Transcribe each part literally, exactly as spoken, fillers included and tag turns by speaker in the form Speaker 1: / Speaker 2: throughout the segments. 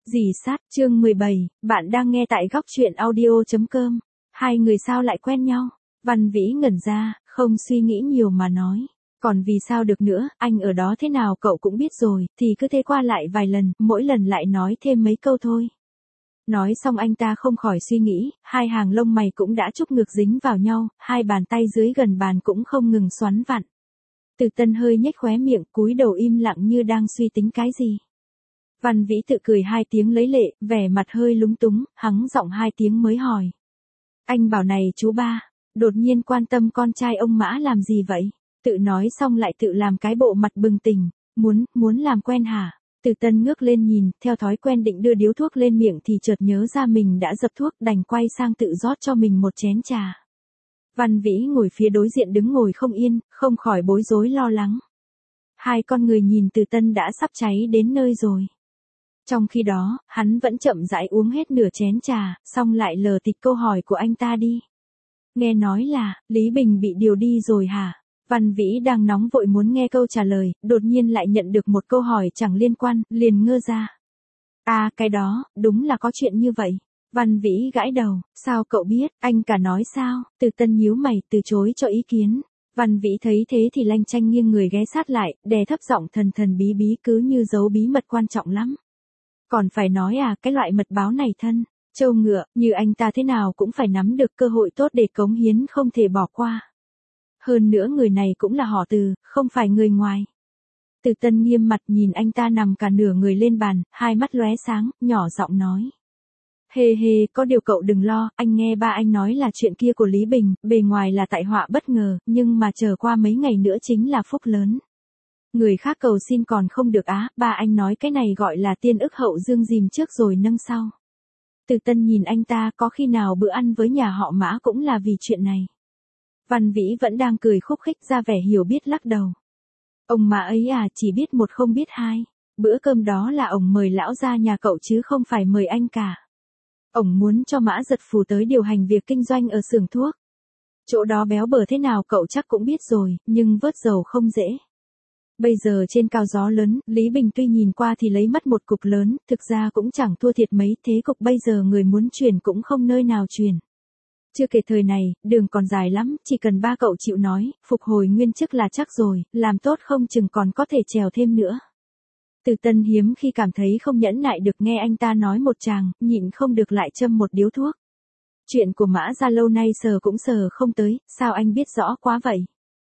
Speaker 1: Dì sát, chương mười bảy, bạn đang nghe tại góc truyện audio.com. Hai người sao lại quen nhau? Văn Vĩ ngẩn ra, không suy nghĩ nhiều mà nói. Còn vì sao được nữa, anh ở đó thế nào cậu cũng biết rồi, thì cứ thế qua lại vài lần, mỗi lần lại nói thêm mấy câu thôi. Nói xong anh ta không khỏi suy nghĩ, hai hàng lông mày cũng đã chúc ngược dính vào nhau, hai bàn tay dưới gần bàn cũng không ngừng xoắn vặn. Từ Tân hơi nhếch khóe miệng, cúi đầu im lặng như đang suy tính cái gì. Văn Vĩ tự cười hai tiếng lấy lệ, vẻ mặt hơi lúng túng, hắng giọng hai tiếng mới hỏi. Anh bảo này chú ba, đột nhiên quan tâm con trai ông Mã làm gì vậy? Tự nói xong lại tự làm cái bộ mặt bừng tỉnh, muốn, muốn làm quen hả? Từ Tân ngước lên nhìn, theo thói quen định đưa điếu thuốc lên miệng thì chợt nhớ ra mình đã dập thuốc, đành quay sang tự rót cho mình một chén trà. Văn Vĩ ngồi phía đối diện đứng ngồi không yên, không khỏi bối rối lo lắng. Hai con người nhìn Từ Tân đã sắp cháy đến nơi rồi. Trong khi đó, hắn vẫn chậm rãi uống hết nửa chén trà, xong lại lờ tịch câu hỏi của anh ta đi. Nghe nói là, Lý Bình bị điều đi rồi hả? Văn Vĩ đang nóng vội muốn nghe câu trả lời, đột nhiên lại nhận được một câu hỏi chẳng liên quan, liền ngơ ra. À, cái đó, đúng là có chuyện như vậy. Văn Vĩ gãi đầu, sao cậu biết, anh cả nói sao? Từ Tân nhíu mày, từ chối cho ý kiến. Văn Vĩ thấy thế thì lanh chanh nghiêng người ghé sát lại, đè thấp giọng thần thần bí bí cứ như giấu bí mật quan trọng lắm. Còn phải nói à, cái loại mật báo này thân, trâu ngựa, như anh ta thế nào cũng phải nắm được cơ hội tốt để cống hiến không thể bỏ qua. Hơn nữa người này cũng là họ Từ, không phải người ngoài. Từ Tân nghiêm mặt nhìn anh ta nằm cả nửa người lên bàn, hai mắt lóe sáng, nhỏ giọng nói. Hề hề, có điều cậu đừng lo, anh nghe ba anh nói là chuyện kia của Lý Bình, bề ngoài là tại họa bất ngờ, nhưng mà chờ qua mấy ngày nữa chính là phúc lớn. Người khác cầu xin còn không được á, ba anh nói cái này gọi là tiên ức hậu dương dìm trước rồi nâng sau. Từ Tân nhìn anh ta, có khi nào bữa ăn với nhà họ Mã cũng là vì chuyện này. Văn Vĩ vẫn đang cười khúc khích ra vẻ hiểu biết lắc đầu. Ông Mã ấy à, chỉ biết một không biết hai. Bữa cơm đó là ông mời lão ra nhà cậu chứ không phải mời anh cả. Ông muốn cho Mã Giật Phù tới điều hành việc kinh doanh ở xưởng thuốc. Chỗ đó béo bở thế nào cậu chắc cũng biết rồi, nhưng vớt dầu không dễ. Bây giờ trên cao gió lớn, Lý Bình tuy nhìn qua thì lấy mất một cục lớn, thực ra cũng chẳng thua thiệt mấy, thế cục bây giờ người muốn chuyển cũng không nơi nào chuyển. Chưa kể thời này, đường còn dài lắm, chỉ cần ba cậu chịu nói, phục hồi nguyên chức là chắc rồi, làm tốt không chừng còn có thể trèo thêm nữa. Từ Tân hiếm khi cảm thấy không nhẫn nại được nghe anh ta nói một tràng, nhịn không được lại châm một điếu thuốc. Chuyện của Mã ra lâu nay sờ cũng sờ không tới, sao anh biết rõ quá vậy?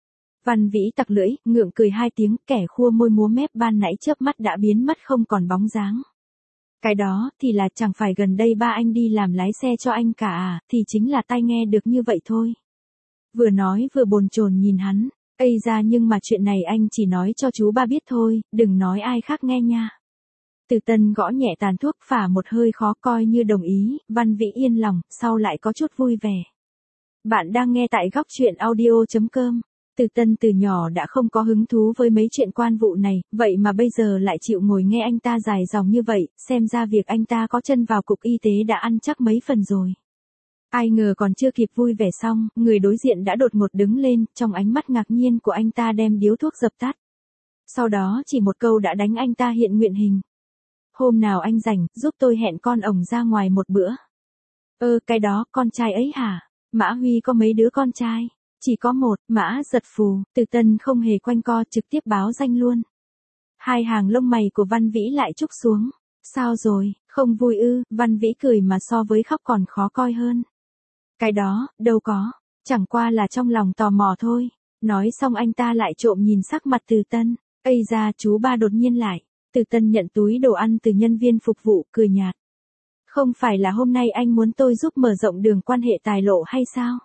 Speaker 1: Văn Vĩ tặc lưỡi, ngượng cười hai tiếng, kẻ khua môi múa mép ban nãy chớp mắt đã biến mất không còn bóng dáng. Cái đó, thì là chẳng phải gần đây ba anh đi làm lái xe cho anh cả à, thì chính là tai nghe được như vậy thôi. Vừa nói vừa bồn chồn nhìn hắn, ây ra nhưng mà chuyện này anh chỉ nói cho chú ba biết thôi, đừng nói ai khác nghe nha. Từ Tân gõ nhẹ tàn thuốc phả một hơi khó coi như đồng ý, Văn Vĩ yên lòng, sau lại có chút vui vẻ. Bạn đang nghe tại góc truyện audio.com. Từ Tân từ nhỏ đã không có hứng thú với mấy chuyện quan vụ này, vậy mà bây giờ lại chịu ngồi nghe anh ta dài dòng như vậy, xem ra việc anh ta có chân vào cục y tế đã ăn chắc mấy phần rồi. Ai ngờ còn chưa kịp vui vẻ xong, người đối diện đã đột ngột đứng lên, trong ánh mắt ngạc nhiên của anh ta đem điếu thuốc dập tắt. Sau đó chỉ một câu đã đánh anh ta hiện nguyện hình. Hôm nào anh rảnh, giúp tôi hẹn con ổng ra ngoài một bữa. Ơ, cái đó, con trai ấy hả? Mã Huy có mấy đứa con trai? Chỉ có một, Mã Giật Phù. Từ Tân không hề quanh co, trực tiếp báo danh luôn. Hai hàng lông mày của Văn Vĩ lại trúc xuống. Sao rồi, không vui ư? Văn Vĩ cười mà so với khóc còn khó coi hơn. Cái đó, đâu có, chẳng qua là trong lòng tò mò thôi. Nói xong anh ta lại trộm nhìn sắc mặt Từ Tân. Ây ra, chú ba đột nhiên lại. Từ Tân nhận túi đồ ăn từ nhân viên phục vụ, cười nhạt. Không phải là hôm nay anh muốn tôi giúp mở rộng đường quan hệ tài lộ hay sao?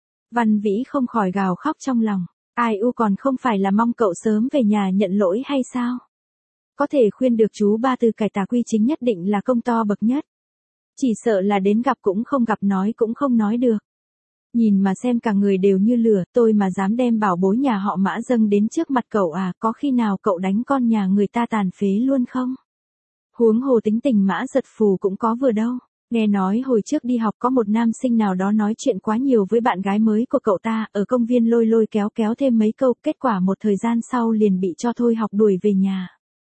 Speaker 1: Văn Vĩ không khỏi gào khóc trong lòng. Ai u còn không phải là mong cậu sớm về nhà nhận lỗi hay sao? Có thể khuyên được chú ba từ cải tà quy chính nhất định là công to bậc nhất. Chỉ sợ là đến gặp cũng không gặp, nói cũng không nói được. Nhìn mà xem cả người đều như lửa, tôi mà dám đem bảo bối nhà họ Mã dâng đến trước mặt cậu à, có khi nào cậu đánh con nhà người ta tàn phế luôn không? Huống hồ tính tình Mã Giật Phù cũng có vừa đâu. Nghe nói hồi trước đi học có một nam sinh nào đó nói chuyện quá nhiều với bạn gái mới của cậu ta, ở công viên lôi lôi kéo kéo thêm mấy câu, kết quả một thời gian sau liền bị cho thôi học đuổi về nhà.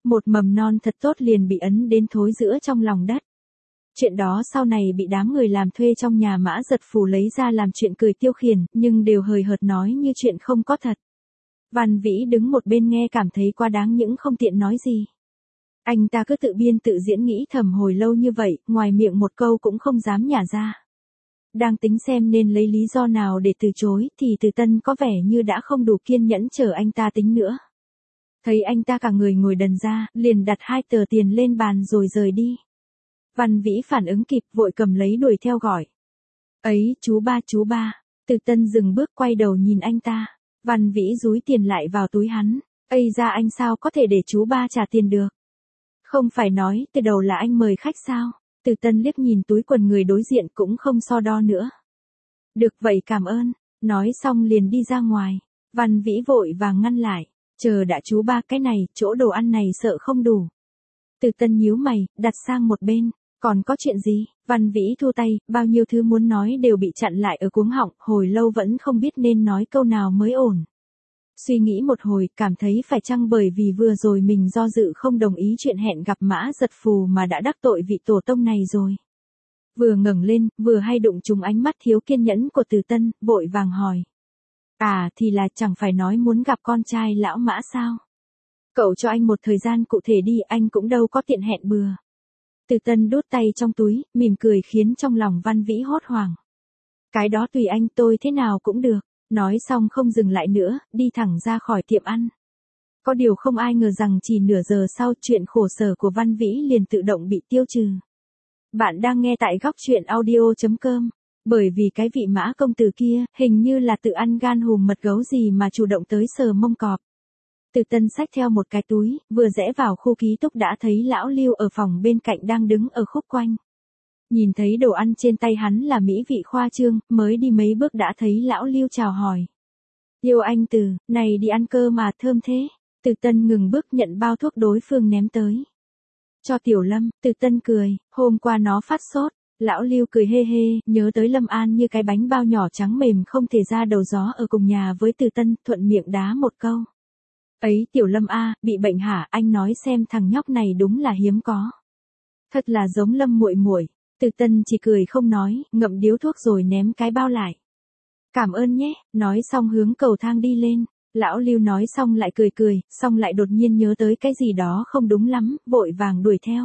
Speaker 1: Một mầm non thật tốt liền bị ấn đến thối rữa trong lòng đất. Chuyện đó sau này bị đám người làm thuê trong nhà Mã Giật Phù lấy ra làm chuyện cười tiêu khiển, nhưng đều hời hợt nói như chuyện không có thật. Văn Vĩ đứng một bên nghe cảm thấy quá đáng những không tiện nói gì. Anh ta cứ tự biên tự diễn nghĩ thầm hồi lâu như vậy, ngoài miệng một câu cũng không dám nhả ra. Đang tính xem nên lấy lý do nào để từ chối, thì Từ Tân có vẻ như đã không đủ kiên nhẫn chờ anh ta tính nữa. Thấy anh ta cả người ngồi đần ra, liền đặt hai tờ tiền lên bàn rồi rời đi. Văn Vĩ phản ứng kịp vội cầm lấy đuổi theo gọi. Ấy, chú ba chú ba. Từ Tân dừng bước quay đầu nhìn anh ta. Văn Vĩ dúi tiền lại vào túi hắn. Ây ra anh sao có thể để chú ba trả tiền được? Không phải nói từ đầu là anh mời khách sao? Từ Tân liếc nhìn túi quần người đối diện cũng không so đo nữa. Được vậy cảm ơn. Nói xong liền đi ra ngoài. Văn Vĩ vội vàng ngăn lại. Chờ đã chú ba, cái này, chỗ đồ ăn này sợ không đủ. Từ Tân nhíu mày, đặt sang một bên. Còn có chuyện gì? Văn Vĩ thu tay, bao nhiêu thứ muốn nói đều bị chặn lại ở cuống họng, hồi lâu vẫn không biết nên nói câu nào mới ổn. Suy nghĩ một hồi, cảm thấy phải chăng bởi vì vừa rồi mình do dự không đồng ý chuyện hẹn gặp Mã Giật Phù mà đã đắc tội vị tổ tông này rồi. Vừa ngẩng lên, vừa hay đụng trúng ánh mắt thiếu kiên nhẫn của Từ Tân, vội vàng hỏi. À thì là chẳng phải nói muốn gặp con trai lão Mã sao? Cậu cho anh một thời gian cụ thể đi, anh cũng đâu có tiện hẹn bừa. Từ Tân đút tay trong túi, mỉm cười khiến trong lòng Văn Vĩ hốt hoảng. Cái đó tùy anh, tôi thế nào cũng được. Nói xong không dừng lại nữa, đi thẳng ra khỏi tiệm ăn. Có điều không ai ngờ rằng chỉ nửa giờ sau chuyện khổ sở của Văn Vĩ liền tự động bị tiêu trừ. Bạn đang nghe tại góc truyện audio chấm com. Bởi vì cái vị Mã công tử kia, hình như là tự ăn gan hùm mật gấu gì mà chủ động tới sờ mông cọp. Từ Tân xách theo một cái túi, vừa rẽ vào khu ký túc đã thấy lão Lưu ở phòng bên cạnh đang đứng ở khúc quanh. Nhìn thấy đồ ăn trên tay hắn là mỹ vị khoa trương, mới đi mấy bước đã thấy lão Lưu chào hỏi. Yêu anh Từ, này đi ăn cơ mà thơm thế. Từ Tân ngừng bước nhận bao thuốc đối phương ném tới. Cho Tiểu Lâm, Từ Tân cười, hôm qua nó phát sốt. Lão Lưu cười hê hê, nhớ tới Lâm An như cái bánh bao nhỏ trắng mềm không thể ra đầu gió ở cùng nhà với Từ Tân, thuận miệng đá một câu. Ấy Tiểu Lâm a, bị bệnh hả? Anh nói xem thằng nhóc này đúng là hiếm có. Thật là giống Lâm muội muội. Từ Tân chỉ cười không nói, ngậm điếu thuốc rồi ném cái bao lại. Cảm ơn nhé, nói xong hướng cầu thang đi lên. Lão Lưu nói xong lại cười cười, xong lại đột nhiên nhớ tới cái gì đó không đúng lắm, vội vàng đuổi theo.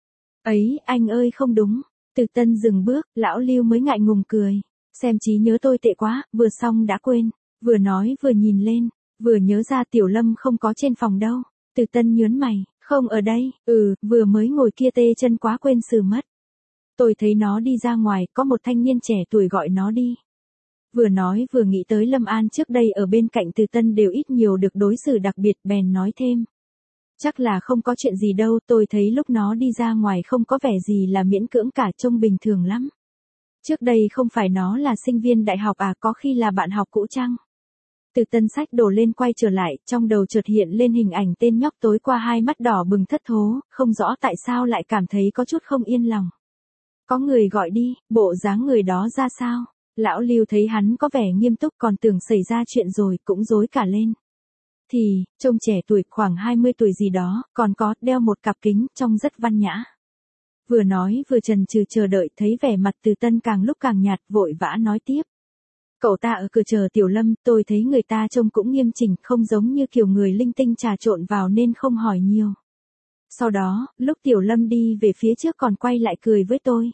Speaker 1: Ấy, anh ơi không đúng. Từ Tân dừng bước, lão Lưu mới ngại ngùng cười. Xem trí nhớ tôi tệ quá, vừa xong đã quên. Vừa nói vừa nhìn lên, vừa nhớ ra Tiểu Lâm không có trên phòng đâu. Từ Tân nhớn mày, không ở đây, ừ, vừa mới ngồi kia tê chân quá quên xử mất. Tôi thấy nó đi ra ngoài, có một thanh niên trẻ tuổi gọi nó đi. Vừa nói vừa nghĩ tới Lâm An trước đây ở bên cạnh Từ Tân đều ít nhiều được đối xử đặc biệt, bèn nói thêm. Chắc là không có chuyện gì đâu, tôi thấy lúc nó đi ra ngoài không có vẻ gì là miễn cưỡng cả, trông bình thường lắm. Trước đây không phải nó là sinh viên đại học à, có khi là bạn học cũ chăng? Từ Tân sách đổ lên quay trở lại, trong đầu chợt hiện lên hình ảnh tên nhóc tối qua hai mắt đỏ bừng thất thố, không rõ tại sao lại cảm thấy có chút không yên lòng. Có người gọi đi, bộ dáng người đó ra sao? Lão Lưu thấy hắn có vẻ nghiêm túc còn tưởng xảy ra chuyện rồi, cũng rối cả lên. Thì, trông trẻ tuổi khoảng hai mươi tuổi gì đó, còn có, đeo một cặp kính, trông rất văn nhã. Vừa nói vừa chần chừ chờ đợi, thấy vẻ mặt Từ Tân càng lúc càng nhạt, vội vã nói tiếp. Cậu ta ở cửa chờ Tiểu Lâm, tôi thấy người ta trông cũng nghiêm chỉnh, không giống như kiểu người linh tinh trà trộn vào nên không hỏi nhiều. Sau đó, lúc Tiểu Lâm đi về phía trước còn quay lại cười với tôi.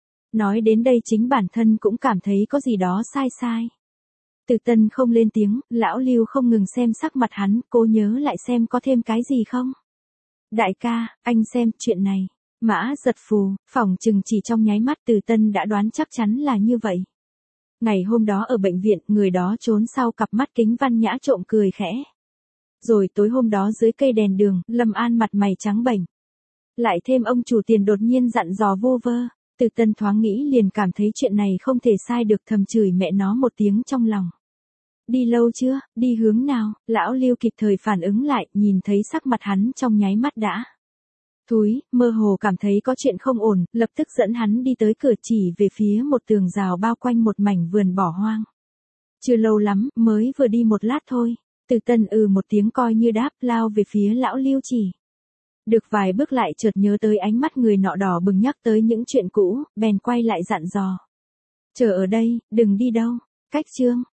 Speaker 1: Nói đến đây chính bản thân cũng cảm thấy có gì đó sai sai. Từ Tân không lên tiếng, lão Lưu không ngừng xem sắc mặt hắn, cố nhớ lại xem có thêm cái gì không. Đại ca, anh xem, chuyện này. Mã Giật Phù, phỏng chừng chỉ trong nháy mắt Từ Tân đã đoán chắc chắn là như vậy. Ngày hôm đó ở bệnh viện, người đó trốn sau cặp mắt kính văn nhã trộm cười khẽ. Rồi tối hôm đó dưới cây đèn đường, Lâm An mặt mày trắng bệch. Lại thêm ông chủ tiền đột nhiên dặn dò vô vơ. Từ Tân thoáng nghĩ liền cảm thấy chuyện này không thể sai được, thầm chửi mẹ nó một tiếng trong lòng. Đi lâu chưa, đi hướng nào? Lão Lưu kịp thời phản ứng lại, nhìn thấy sắc mặt hắn trong nháy mắt đã. Thúi, mơ hồ cảm thấy có chuyện không ổn, lập tức dẫn hắn đi tới cửa chỉ về phía một tường rào bao quanh một mảnh vườn bỏ hoang. Chưa lâu lắm, mới vừa đi một lát thôi. Từ Tân ừ một tiếng coi như đáp, lao về phía lão Lưu chỉ. Được vài bước lại chợt nhớ tới ánh mắt người nọ đỏ bừng nhắc tới những chuyện cũ, bèn quay lại dặn dò. Chờ ở đây, đừng đi đâu. Cách Trương,